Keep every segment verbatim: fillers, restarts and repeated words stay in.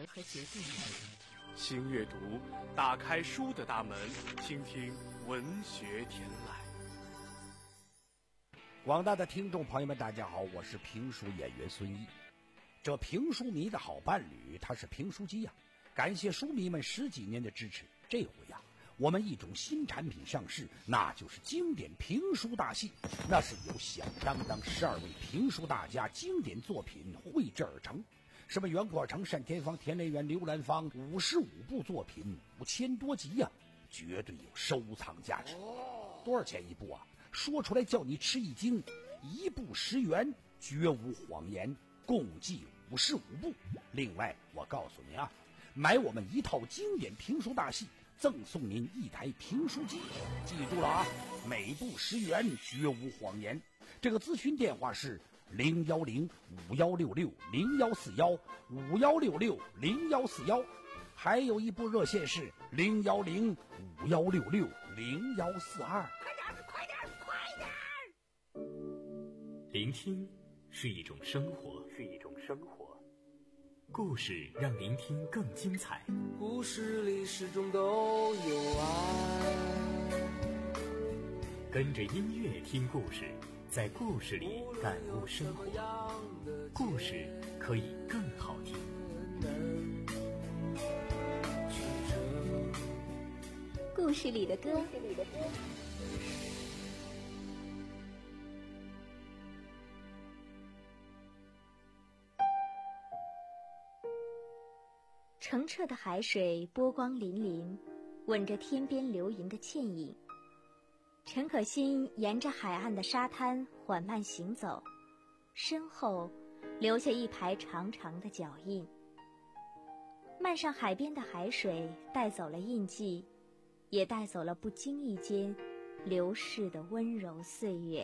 和决定。 新阅读，打开书的大门，倾听文学天籁。 广大的听众朋友们，大家好，我是评书演员孙一。这评书迷的好伴侣，他是评书机呀、啊！感谢书迷们十几年的支持。这回呀、啊，我们一种新产品上市，那就是经典评书大戏。那是由响当当十二位评书大家经典作品绘制而成。什么袁国成、单田芳、田连元、刘兰芳，五十五部作品，五千多集呀、啊，绝对有收藏价值。多少钱一部啊？说出来叫你吃一惊，一部十元，绝无谎言，共计五十五部。另外，我告诉你啊，买我们一套经典评书大戏，赠送您一台评书机。记住了啊，每部十元，绝无谎言。这个咨询电话是零幺零五幺六六零幺四幺五幺六六零幺四幺，还有一部热线是零幺零五幺六六零幺四二。 聆听是一种生活，是一种生活。故事让聆听更精彩。 故事里始终都有爱。 跟着音乐听故事，在故事里感悟生活。故事可以更好听。 故事里的歌，故事里的歌。澄澈的海水波光粼粼，吻着天边流萤的倩影。陈可辛沿着海岸的沙滩缓慢行走，身后留下一排长长的脚印。漫上海边的海水带走了印记，也带走了不经意间流逝的温柔岁月。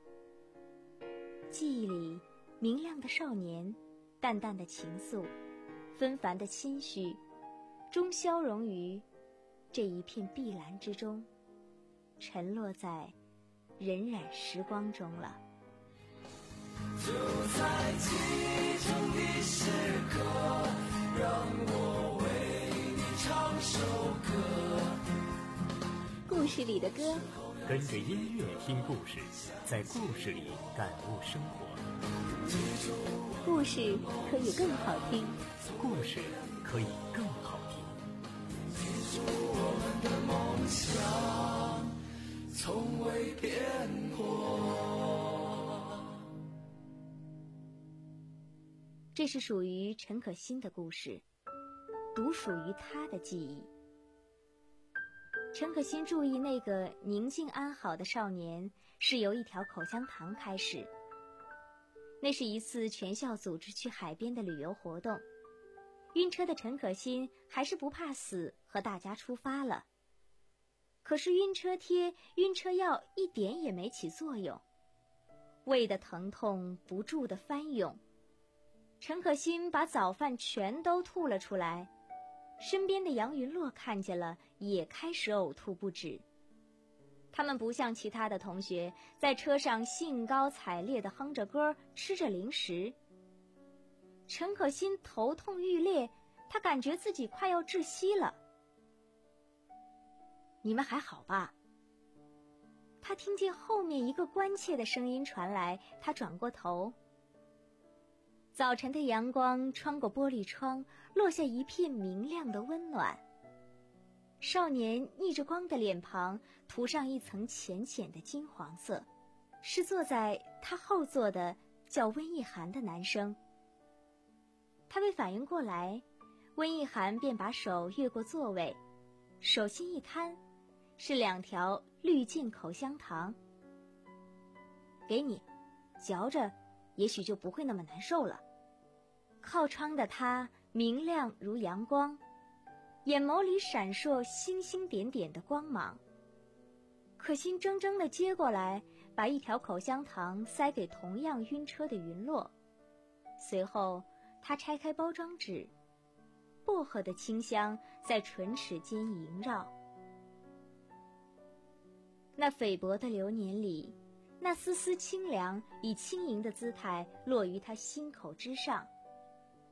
记忆里明亮的少年，淡淡的情愫，纷繁的心绪，终消融于这一片碧蓝之中，沉落在荏苒时光中了。 就在记忆中的时刻，让我为你唱首歌。 故事里的歌， 跟着音乐听故事，在故事里感悟生活。 故事可以更好听， 故事可以更好听。 记住我们的梦想从未变过。 这是属于陈可辛的故事，独属于他的记忆。陈可辛注意那个宁静安好的少年，是由一条口香糖开始。那是一次全校组织去海边的旅游活动，晕车的陈可辛还是不怕死，和大家出发了。可是晕车贴、晕车药一点也没起作用，胃的疼痛不住地翻涌。陈可辛把早饭全都吐了出来，身边的杨云洛看见了，也开始呕吐不止。他们不像其他的同学在车上兴高采烈地哼着歌，吃着零食。陈可辛头痛欲裂，他感觉自己快要窒息了。你们还好吧？他听见后面一个关切的声音传来，他转过头。早晨的阳光穿过玻璃窗，落下一片明亮的温暖。少年逆着光的脸庞涂上一层浅浅的金黄色，是坐在他后座的叫温一涵的男生。他未反应过来，温一涵便把手越过座位，手心一摊，是两条绿箭口香糖。给你，嚼着也许就不会那么难受了。靠窗的他明亮如阳光，眼眸里闪烁星星点点的光芒。可心怔怔地接过来，把一条口香糖塞给同样晕车的云洛。随后他拆开包装纸，薄荷的清香在唇齿间萦绕。那菲薄的流年里，那丝丝清凉以轻盈的姿态落于他心口之上。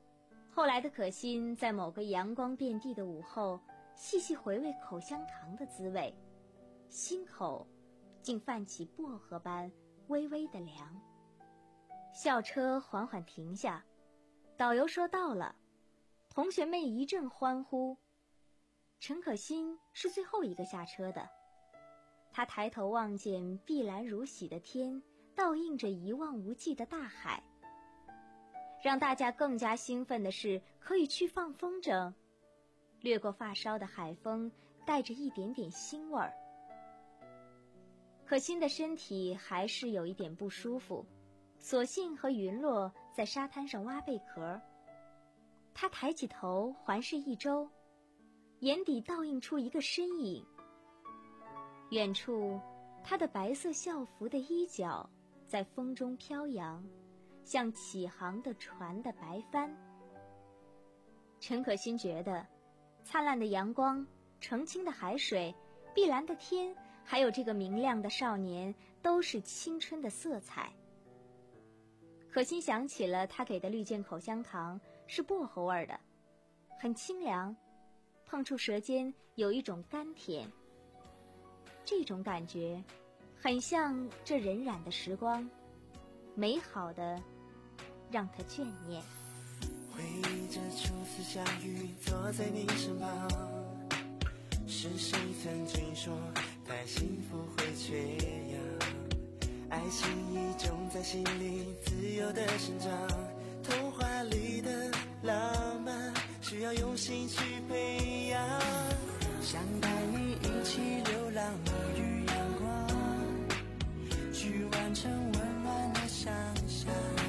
后来的可心在某个阳光遍地的午后，细细回味口香糖的滋味，心口竟泛起薄荷般微微的凉。校车缓缓停下，导游说到了，同学们一阵欢呼。陈可辛是最后一个下车的，他抬头望见碧蓝如洗的天，倒映着一望无际的大海。让大家更加兴奋的是，可以去放风筝，掠过发梢的海风带着一点点腥味儿。可辛的身体还是有一点不舒服，索性和云落在沙滩上挖贝壳。他抬起头环视一周，眼底倒映出一个身影。远处，他的白色校服的衣角在风中飘扬，像起航的船的白帆。陈可辛觉得，灿烂的阳光、澄清的海水、碧蓝的天，还有这个明亮的少年，都是青春的色彩。可辛想起了他给的绿箭口香糖，是薄荷味的，很清凉，碰触舌尖有一种甘甜。这种感觉很像这荏苒的时光，美好的让他眷念。 回忆着初次相遇，坐在你身旁，是谁曾经说太幸福会缺氧？爱情已种在心里，自由的生长，童话里的浪漫需要用心去培养。想带你一起流浪，沐浴阳光，去完成温暖的想象。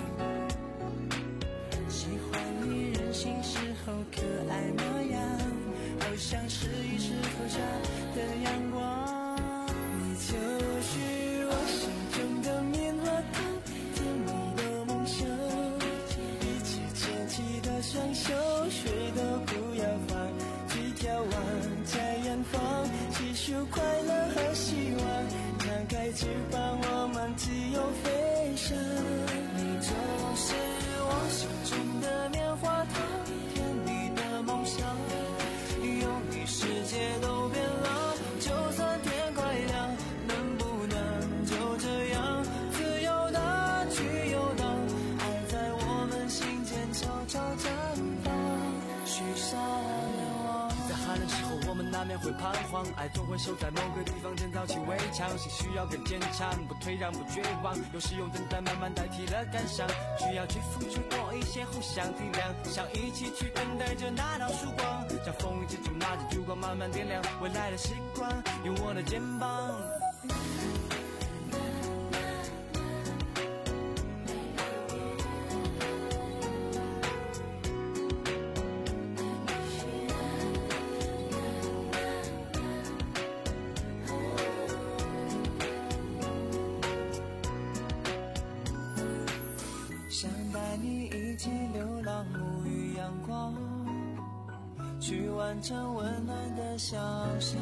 喜欢你任性时候可爱模样，好像是一石头下的阳光。你就是我心中的棉花糖，甜蜜的梦想，一起牵起的双手，谁都不要放，去眺望在远方，细数快乐和希望，张开翅膀我们自由飞翔。你就是我心中的棉花糖，甜蜜的梦想，有你世界都变了，就算天快亮，能不能就这样自由的去游荡，爱在我们心间悄悄绽放，许下愿望。 在寒冷时候我们难免会彷徨，爱总会守在某个地方建造起围墙，心需要更坚强，不退让不绝望，有时用等待慢慢代替了感伤，需要去付出多一些，互相体谅，想一起去等待着那道曙光，像风雨之中拿着烛光慢慢点亮未来的时光，用我的肩膀。 想带你一起流浪，沐浴阳光，去完成温暖的想象。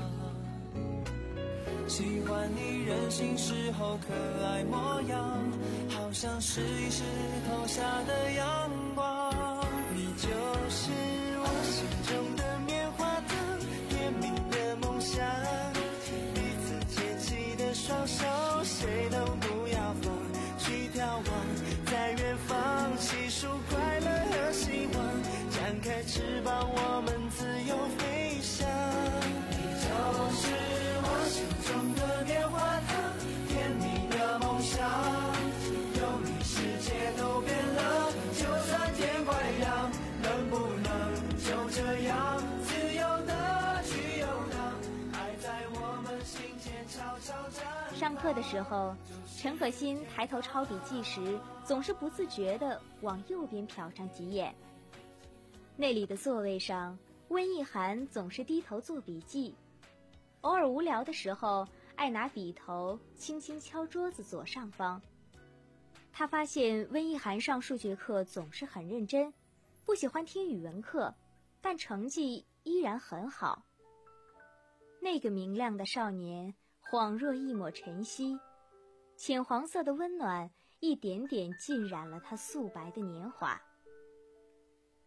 喜欢你任性时候可爱模样，好像是一石头下的阳光。你就是我心中的棉花糖，甜蜜的梦想，彼此牵起的双手，谁都不要放，去眺望在远方，细数快乐和希望，张开翅膀我们自由飞翔。你就是我心中的棉花糖，甜蜜的梦想，有你世界都变了，就算天快亮，能不能就这样自由的去游荡，爱在我们心间悄悄绽放。 上课的时候，陈可辛抬头抄笔记时，总是不自觉地往右边瞟上几眼。那里的座位上，温意涵总是低头做笔记，偶尔无聊的时候，爱拿笔头轻轻敲桌子左上方。他发现温意涵上数学课总是很认真，不喜欢听语文课，但成绩依然很好。那个明亮的少年，恍若一抹晨曦，浅黄色的温暖一点点浸染了他素白的年华。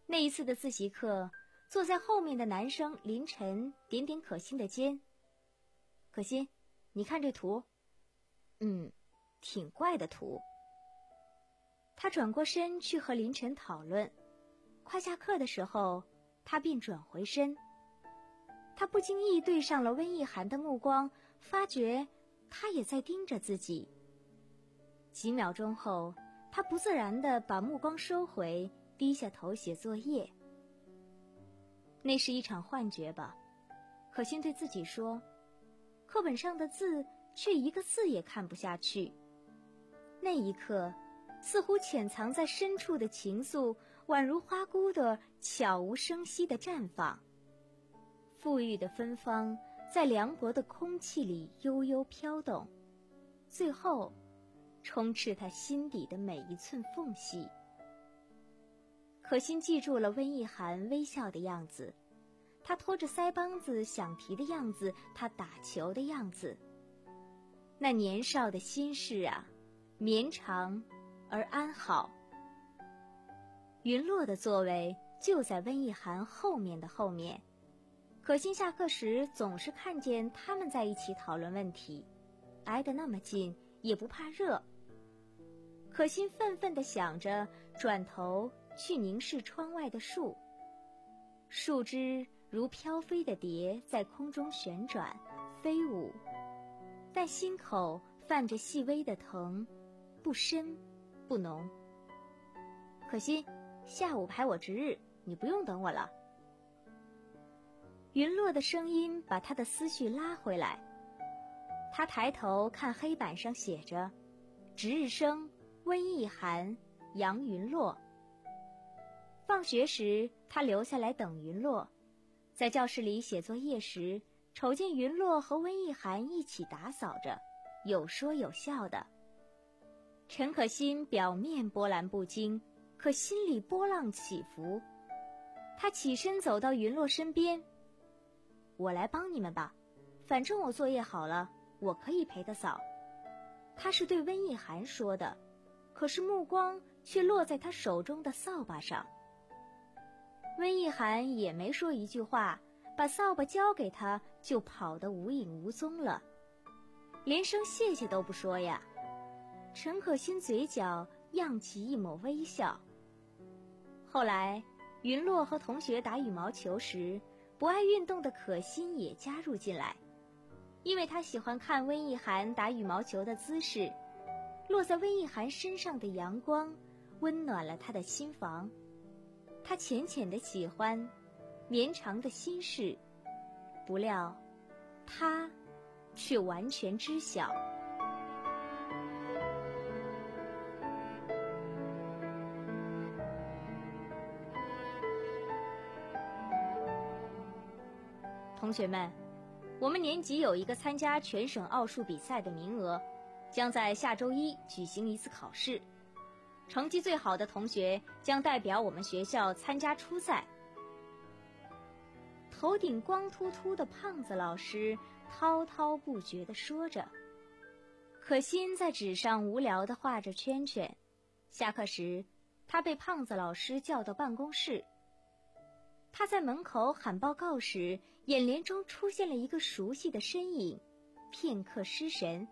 那一次的自习课，坐在后面的男生林晨点点可心的肩。可心，你看这图。嗯，挺怪的图。他转过身去和林晨讨论，快下课的时候，他便转回身。他不经意对上了温意涵的目光，发觉他也在盯着自己。几秒钟后，他不自然地把目光收回，低下头写作业。那是一场幻觉吧？可心对自己说，课本上的字却一个字也看不下去。那一刻，似乎潜藏在深处的情愫，宛如花骨朵悄无声息地绽放。馥郁的芬芳在凉薄的空气里悠悠飘动，最后充斥他心底的每一寸缝隙。可心记住了温意涵微笑的样子，他拖着腮帮子想题的样子，他打球的样子。那年少的心事啊，绵长而安好。云落的座位就在温意涵后面的后面，可心下课时总是看见他们在一起讨论问题，挨得那么近也不怕热。可心愤愤地想着，转头去凝视窗外的树，树枝如飘飞的蝶在空中旋转飞舞，但心口泛着细微的疼，不深不浓。可心，下午排我值日，你不用等我了。云落的声音把他的思绪拉回来，他抬头看黑板上写着值日生温意涵、杨云落。放学时他留下来等云落，在教室里写作业时，瞅见云落和温意涵一起打扫着，有说有笑的。陈可辛表面波澜不惊，可心里波浪起伏。他起身走到云落身边，我来帮你们吧，反正我作业好了，我可以陪他扫。他是对温意涵说的，可是目光却落在他手中的扫把上。温意涵也没说一句话，把扫把交给他，就跑得无影无踪了，连声谢谢都不说呀。陈可辛嘴角漾起一抹微笑。后来云落和同学打羽毛球时，不爱运动的可心也加入进来，因为他喜欢看温意涵打羽毛球的姿势，落在温意涵身上的阳光温暖了他的心房。他浅浅的喜欢，绵长的心事，不料他却完全知晓。同学们，我们年级有一个参加全省奥数比赛的名额，将在下周一举行一次考试。成绩最好的同学将代表我们学校参加初赛。头顶光秃秃的胖子老师滔滔不绝地说着，可心在纸上无聊地画着圈圈。下课时，他被胖子老师叫到办公室。他在门口喊报告时，眼帘中出现了一个熟悉的身影，片刻失神。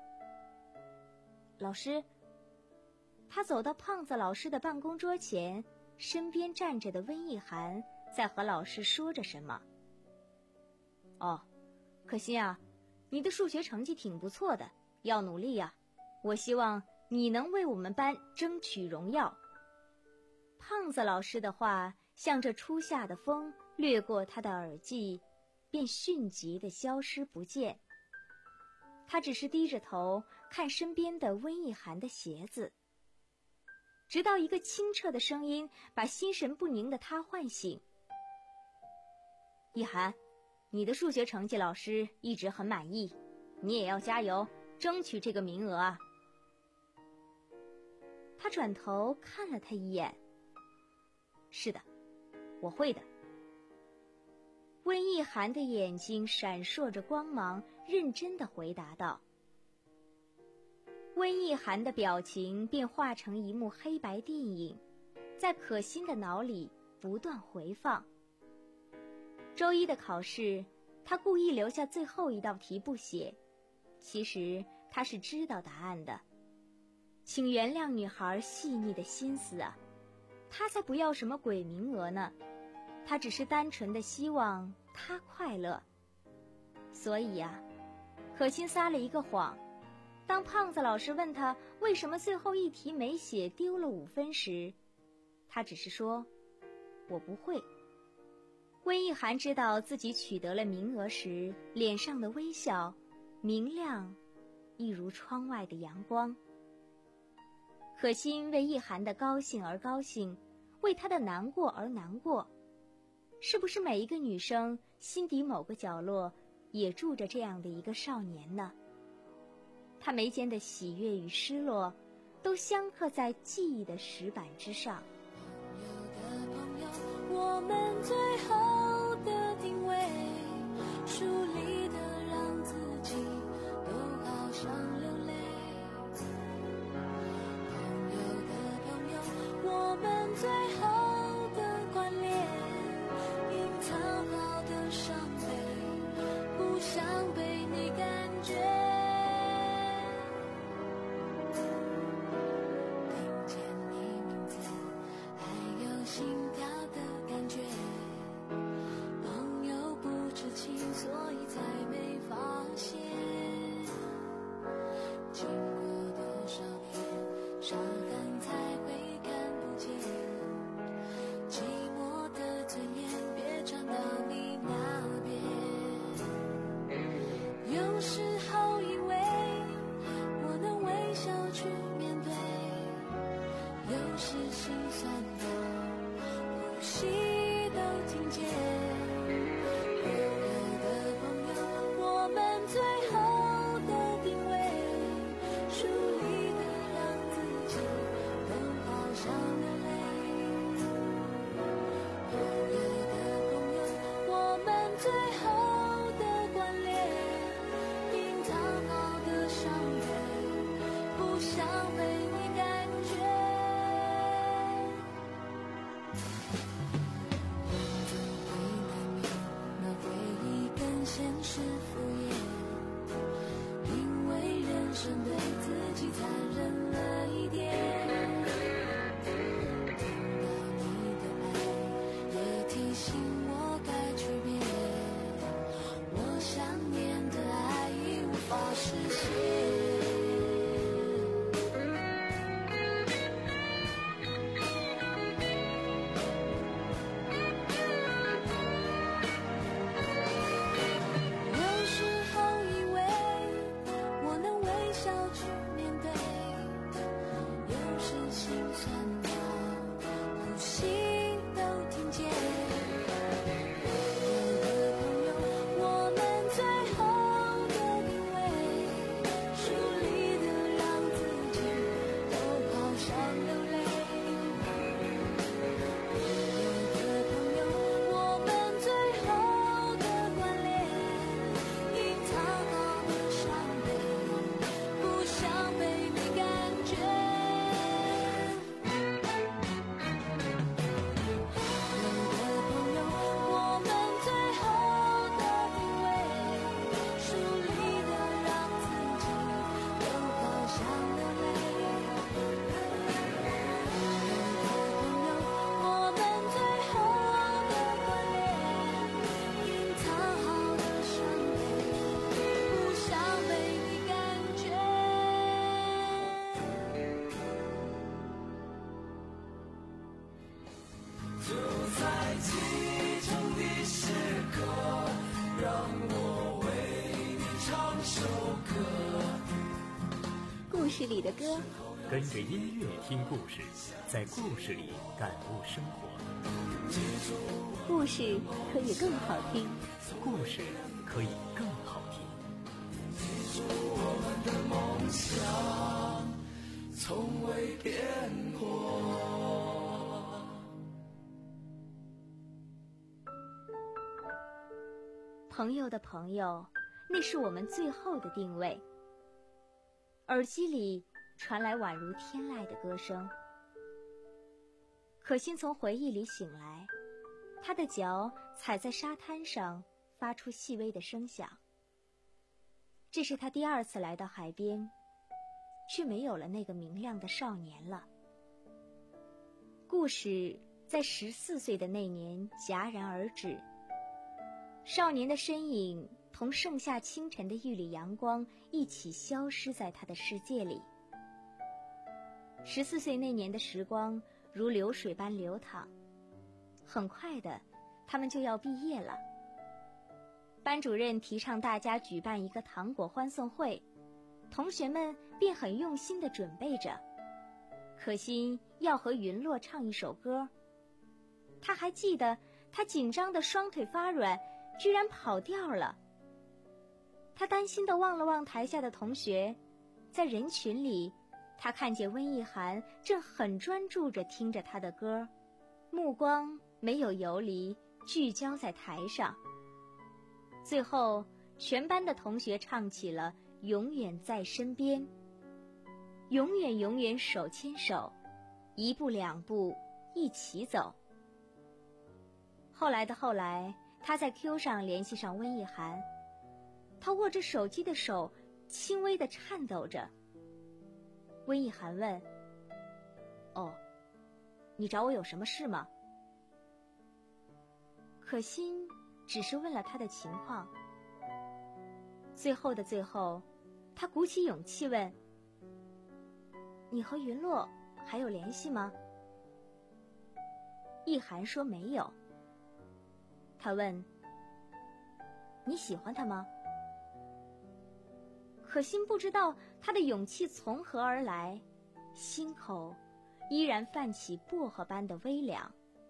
老师。他走到胖子老师的办公桌前，身边站着的温意涵在和老师说着什么。哦，可心啊，你的数学成绩挺不错的，要努力呀，我希望你能为我们班争取荣耀。胖子老师的话像这初夏的风掠过他的耳际，便迅疾地消失不见。他只是低着头看身边的温意涵的鞋子，直到一个清澈的声音把心神不宁的他唤醒。意涵，你的数学成绩老师一直很满意，你也要加油，争取这个名额啊。他转头看了他一眼。是的，我会的。温意涵的眼睛闪烁着光芒，认真地回答道。温意涵的表情便化成一幕黑白电影，在可心的脑里不断回放。周一的考试，他故意留下最后一道题不写，其实他是知道答案的。请原谅女孩细腻的心思啊，她才不要什么鬼名额呢，她只是单纯的希望她快乐。所以啊，可心撒了一个谎。当胖子老师问他为什么最后一题没写丢了五分时，他只是说我不会。温一涵知道自己取得了名额时，脸上的微笑明亮一如窗外的阳光。可心为一涵的高兴而高兴，为他的难过而难过。是不是每一个女生心底某个角落也住着这样的一个少年呢？他眉间的喜悦与失落都镶刻在记忆的石板之上。 朋友的朋友，我们最后的定位，疏离的让自己都好想流泪。朋友的朋友，我们最后的关联，隐藏好的伤悲，不想被你感觉。心跳的感觉，朋友不知情，所以才没发现。经过多少年，伤痕才会看不见。寂寞的尊严，别传到你那边。有时候以为我能微笑去面对，有时心酸的呼吸都听见。朋友的朋友，我们最后的定位，疏离的让自己都好想流泪。朋友的朋友，我们最后的关联，隐藏好的伤悲，不想被你感觉。现实敷衍，因为人生对自己残忍了一点。听到你的爱，也提醒我该区别。我想念的爱已无法实现。 故事里的歌， 跟着音乐听故事，在故事里感悟生活。 故事可以更好听， 故事可以更好听。 记住我们的梦想，从未变过。 朋友的朋友，那是我们最后的定位。耳机里传来宛如天籁的歌声，可心从回忆里醒来， 他的脚踩在沙滩上，发出细微的声响。这是他第二次来到海边，却没有了那个明亮的少年了。故事在十四岁的那年戛然而止，少年的身影同盛夏清晨的一缕阳光一起消失在他的世界里。十四岁那年的时光如流水般流淌，很快的，他们就要毕业了。班主任提倡大家举办一个糖果欢送会，同学们便很用心地准备着。可心要和云洛唱一首歌，他还记得他紧张的双腿发软，居然跑调了。他担心地望了望台下的同学，在人群里，他看见温意涵正很专注地听着他的歌，目光没有游离，聚焦在台上。最后，全班的同学唱起了《永远在身边》，永远永远手牵手，一步两步一起走。后来的后来，他在 Q 上联系上温意涵，他握着手机的手轻微地颤抖着。温意涵问：“哦，你找我有什么事吗？”可心只是问了他的情况。最后的最后，他鼓起勇气问：“你和云洛还有联系吗？”意涵说没有。他问：“你喜欢他吗？”可心不知道他的勇气从何而来，心口依然泛起薄荷般的微凉。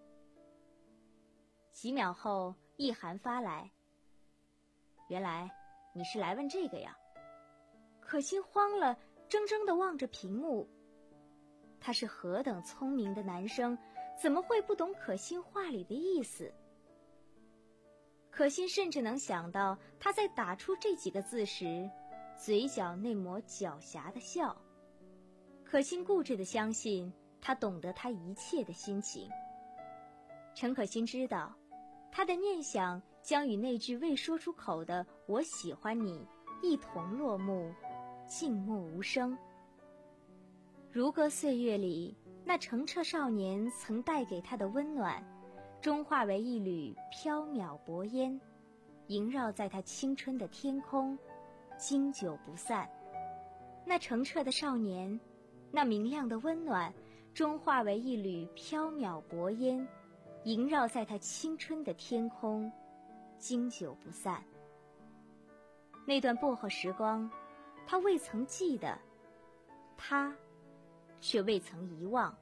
几秒后，意涵发来：“原来你是来问这个呀。”可心慌了，怔怔地望着屏幕。他是何等聪明的男生，怎么会不懂可心话里的意思？可心甚至能想到他在打出这几个字时，嘴角那抹狡黠的笑。可心固执地相信他懂得他一切的心情。陈可辛知道，他的念想将与那句未说出口的“我喜欢你”一同落幕，静默无声。如歌岁月里，那澄澈少年曾带给他的温暖，终化为一缕飘渺薄烟，萦绕在他青春的天空，经久不散。那澄澈的少年，那明亮的温暖，终化为一缕飘渺薄烟，萦绕在他青春的天空，经久不散。那段薄荷时光，他未曾记得，他却未曾遗忘。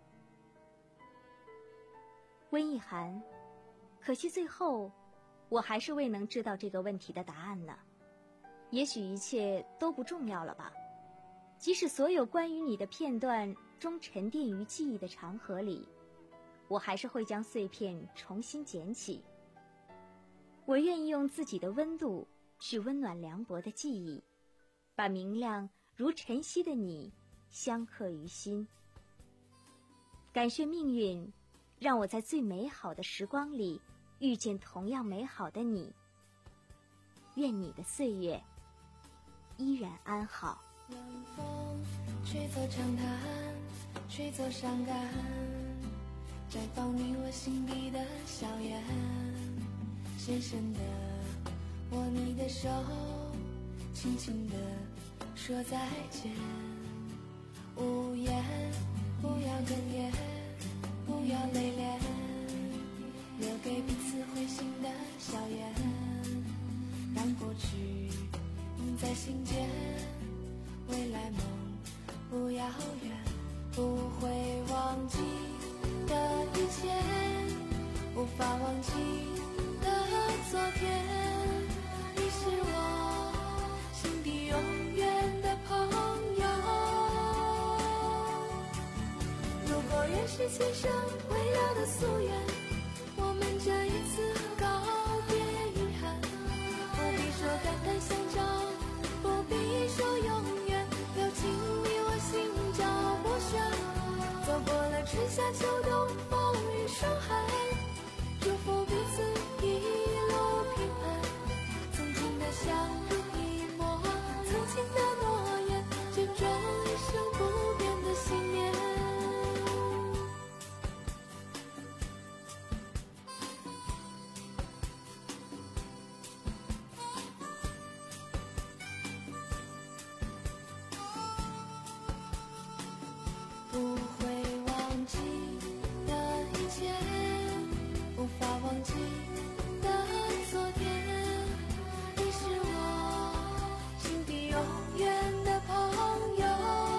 温意涵，可惜最后我还是未能知道这个问题的答案呢。也许一切都不重要了吧，即使所有关于你的片段终沉淀于记忆的长河里，我还是会将碎片重新捡起。我愿意用自己的温度去温暖凉薄的记忆，把明亮如晨曦的你相刻于心。感谢命运，让我在最美好的时光里遇见同样美好的你。愿你的岁月依然安好。 晚风吹走长滩，吹走伤感，绽放你我心底的笑颜。深深的握你的手，轻轻地说再见。无言，不要哽咽，不要泪涟，留给彼此会心的笑颜。让过去印在心间，未来梦不遥远，不会忘记的一切，无法忘记的昨天。你是我心底永远的朋友。如果缘是前生未了的夙愿，我们这一次告别遗憾，不必说肝胆相照，不必说永远，留情你我心照不宣。走过了春夏秋冬，风雨霜寒，祝福彼此不会忘记的一切，无法忘记的昨天，你是我心底永远的朋友。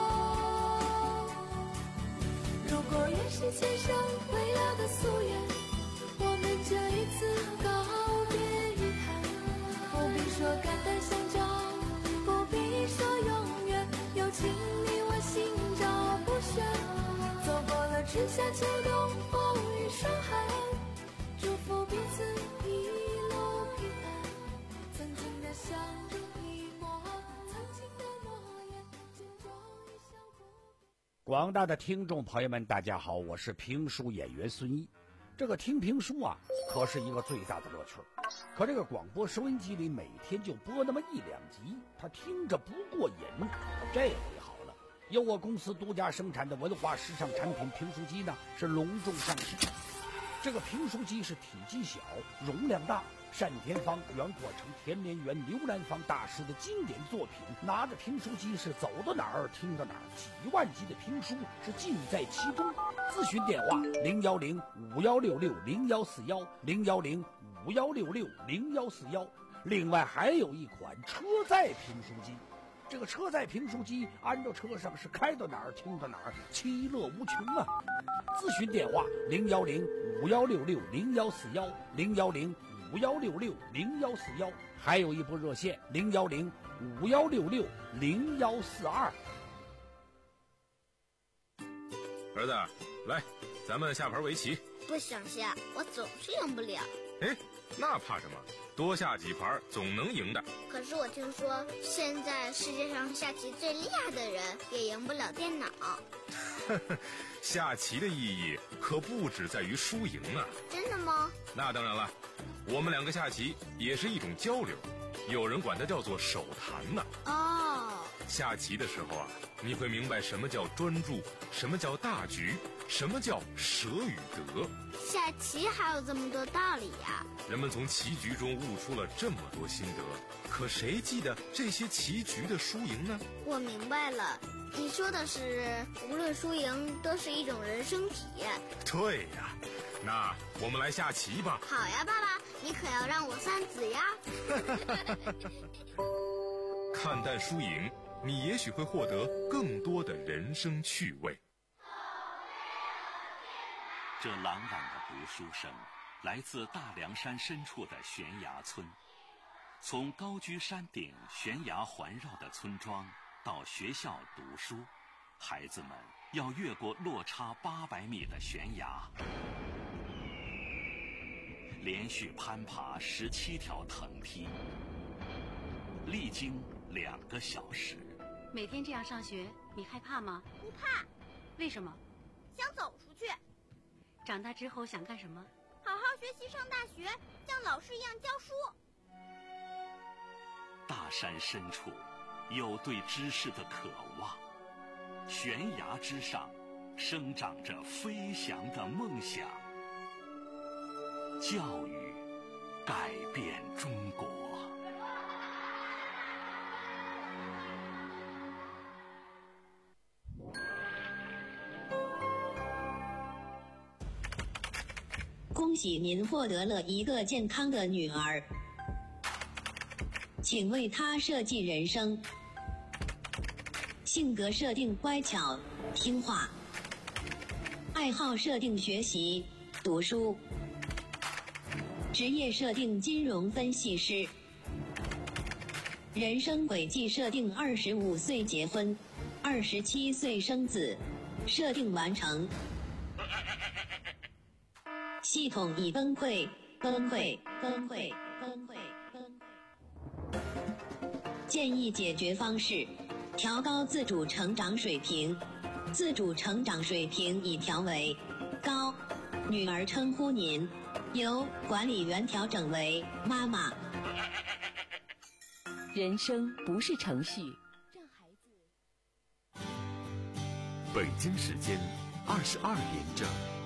如果也是前生未了的夙愿，我们这一次告别遗憾，不必说肝胆相照，不必说永远，有情你我心照不宣，走过了春夏秋冬风雨霜寒，祝福彼此一路平安，曾经的相濡以沫，曾经的诺言，珍重一生不变。 广大的听众朋友们，大家好，我是评书演员孙一。这个听评书啊，可是一个最大的乐趣。可这个广播收音机里每天就播那么一两集，他听着不过瘾。这回好了，由我公司独家生产的文化时尚产品评书机呢，是隆重上市。这个评书机是体积小，容量大，单田芳、袁阔成、田连元、刘兰芳大师的经典作品，拿着评书机是走到哪儿听到哪儿，几万集的评书是尽在其中。咨询电话零幺零五幺六六零幺四幺零幺零五幺六六零幺四幺。另外还有一款车载评书机，这个车载评书机安到车上是开到哪儿听到哪儿，其乐无穷啊！咨询电话零幺零五幺六六零幺四幺零幺零五幺六六零幺四幺，还有一部热线零幺零五幺六六零幺四二。 儿子，来，咱们下盘围棋。 不想下，我总是赢不了。 哎，那怕什么？多下几盘总能赢的。 可是我听说，现在世界上下棋最厉害的人也赢不了电脑。 下棋的意义可不只在于输赢啊！ 真的吗？ 那当然了，我们两个下棋也是一种交流，有人管它叫做手谈呢。 哦， 下棋的时候啊，你会明白什么叫专注，什么叫大局，什么叫舍与得。 下棋还有这么多道理呀！ 人们从棋局中悟出了这么多心得，可谁记得这些棋局的输赢呢？ 我明白了，你说的是无论输赢都是一种人生体验。 对呀，那我们来下棋吧。 好呀，爸爸，你可要让我三子呀。 看淡输赢，你也许会获得更多的人生趣味。 这朗朗的读书声来自大凉山深处的悬崖村。从高居山顶、悬崖环绕的村庄到学校读书，孩子们要越过落差八百米的悬崖，连续攀爬十七条藤梯，历经两个小时。 每天这样上学，你害怕吗？ 不怕。 为什么？ 想走出去。 长大之后想干什么？ 好好学习，上大学，像老师一样教书。 大山深处有对知识的渴望，悬崖之上生长着飞翔的梦想。教育改变中国。 恭喜您获得了一个健康的女儿，请为她设计人生。性格设定乖巧听话，爱好设定学习读书，职业设定金融分析师，人生轨迹设定二十五岁结婚，二十七岁生子，设定完成。系统已崩溃，崩溃，崩溃，崩溃，崩溃。建议解决方式：调高自主成长水平。自主成长水平已调为高。女儿称呼您，由管理员调整为妈妈。 人生不是程序。 北京时间二十二点整。